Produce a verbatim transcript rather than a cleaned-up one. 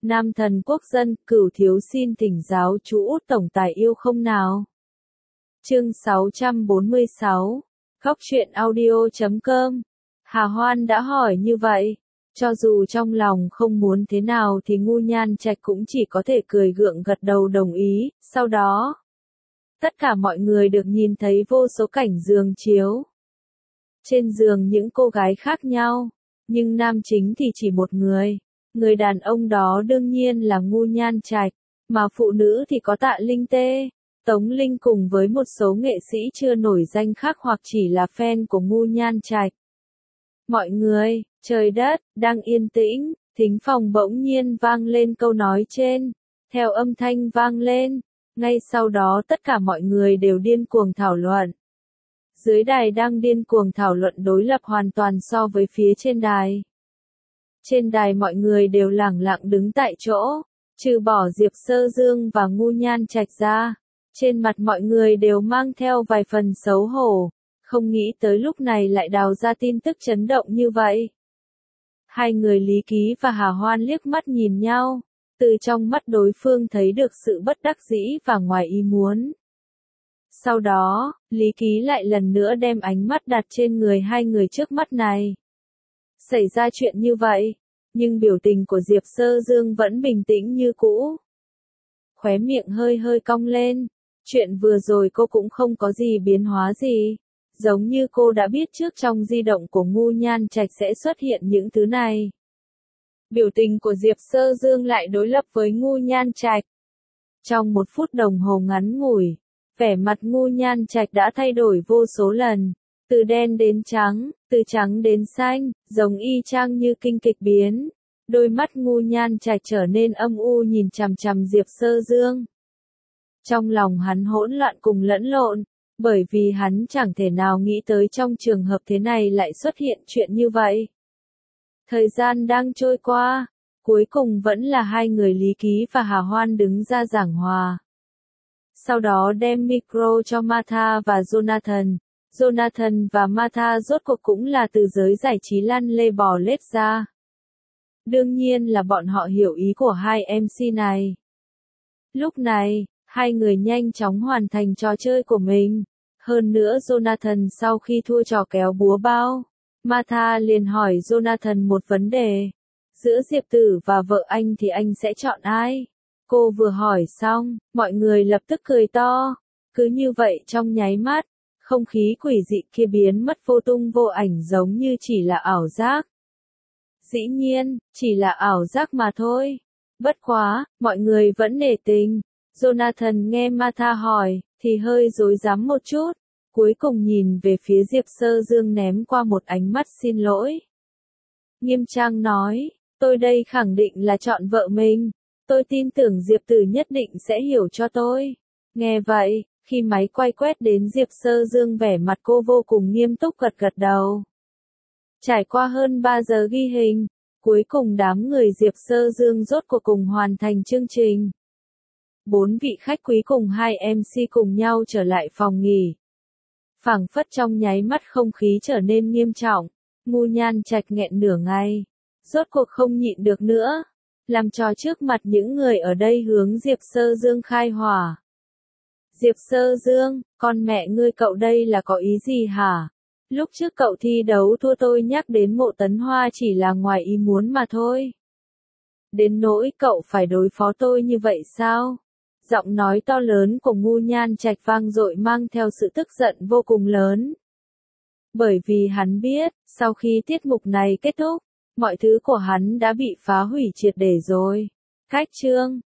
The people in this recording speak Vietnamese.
Nam thần quốc dân, Cửu thiếu xin thỉnh giáo chú Út tổng tài yêu không nào. Chương sáu trăm bốn mươi sáu, Góc truyện audio chấm com. Hà Hoan đã hỏi như vậy, cho dù trong lòng không muốn thế nào thì Ngu Nhan Trạch cũng chỉ có thể cười gượng gật đầu đồng ý. Sau đó, tất cả mọi người được nhìn thấy vô số cảnh giường chiếu. Trên giường những cô gái khác nhau, nhưng nam chính thì chỉ một người. Người đàn ông đó đương nhiên là Ngu Nhan Trạch, mà phụ nữ thì có Tạ Linh Tê, Tống Linh cùng với một số nghệ sĩ chưa nổi danh khác hoặc chỉ là fan của Ngu Nhan Trạch. Mọi người, trời đất, đang yên tĩnh, thính phòng bỗng nhiên vang lên câu nói trên. Theo âm thanh vang lên, ngay sau đó tất cả mọi người đều điên cuồng thảo luận. Dưới đài đang điên cuồng thảo luận đối lập hoàn toàn so với phía trên đài. Trên đài mọi người đều lẳng lặng đứng tại chỗ, trừ bỏ Diệp Sơ Dương và Ngu Nhan Trạch ra. Trên mặt mọi người đều mang theo vài phần xấu hổ, không nghĩ tới lúc này lại đào ra tin tức chấn động như vậy. Hai người Lý Ký và Hà Hoan liếc mắt nhìn nhau, từ trong mắt đối phương thấy được sự bất đắc dĩ và ngoài ý muốn. Sau đó, Lý Ký lại lần nữa đem ánh mắt đặt trên người hai người trước mắt này. Xảy ra chuyện như vậy, nhưng biểu tình của Diệp Sơ Dương vẫn bình tĩnh như cũ. Khóe miệng hơi hơi cong lên, chuyện vừa rồi cô cũng không có gì biến hóa gì, giống như cô đã biết trước trong di động của Ngu Nhan Trạch sẽ xuất hiện những thứ này. Biểu tình của Diệp Sơ Dương lại đối lập với Ngu Nhan Trạch. Trong một phút đồng hồ ngắn ngủi, vẻ mặt Ngu Nhan Trạch đã thay đổi vô số lần. Từ đen đến trắng, từ trắng đến xanh, giống y chang như kinh kịch biến. Đôi mắt Ngu Nhan Trạch trở nên âm u nhìn chằm chằm Diệp Sơ Dương. Trong lòng hắn hỗn loạn cùng lẫn lộn, bởi vì hắn chẳng thể nào nghĩ tới trong trường hợp thế này lại xuất hiện chuyện như vậy. Thời gian đang trôi qua, cuối cùng vẫn là hai người Lý Ký và Hà Hoan đứng ra giảng hòa. Sau đó đem micro cho Martha và Jonathan. Jonathan và Martha rốt cuộc cũng là từ giới giải trí lăn lê bò lết ra. Đương nhiên là bọn họ hiểu ý của hai em xê này. Lúc này, hai người nhanh chóng hoàn thành trò chơi của mình. Hơn nữa Jonathan sau khi thua trò kéo búa bao, Martha liền hỏi Jonathan một vấn đề. Giữa Diệp Tử và vợ anh thì anh sẽ chọn ai? Cô vừa hỏi xong, mọi người lập tức cười to. Cứ như vậy trong nháy mắt, không khí quỷ dị kia biến mất vô tung vô ảnh giống như chỉ là ảo giác. Dĩ nhiên, chỉ là ảo giác mà thôi. Bất quá, mọi người vẫn nể tình. Jonathan nghe Martha hỏi, thì hơi rối rắm một chút. Cuối cùng nhìn về phía Diệp Sơ Dương ném qua một ánh mắt xin lỗi. Nghiêm trang nói, tôi đây khẳng định là chọn vợ mình. Tôi tin tưởng Diệp Tử nhất định sẽ hiểu cho tôi. Nghe vậy, khi máy quay quét đến Diệp Sơ Dương vẻ mặt cô vô cùng nghiêm túc gật gật đầu. Trải qua hơn ba giờ ghi hình, cuối cùng đám người Diệp Sơ Dương rốt cuộc cùng hoàn thành chương trình. Bốn vị khách quý cùng hai em xê cùng nhau trở lại phòng nghỉ. Phảng phất trong nháy mắt không khí trở nên nghiêm trọng, Ngu Nhan Trạch nghẹn nửa ngày, rốt cuộc không nhịn được nữa, làm trò trước mặt những người ở đây hướng Diệp Sơ Dương khai hỏa. Diệp Sơ Dương, con mẹ ngươi cậu đây là có ý gì hả? Lúc trước cậu thi đấu thua tôi nhắc đến Mộ Tấn Hoa chỉ là ngoài ý muốn mà thôi. Đến nỗi cậu phải đối phó tôi như vậy sao? Giọng nói to lớn của Ngu Nhan Trạch vang dội mang theo sự tức giận vô cùng lớn. Bởi vì hắn biết, sau khi tiết mục này kết thúc, mọi thứ của hắn đã bị phá hủy triệt để rồi. Cách chương,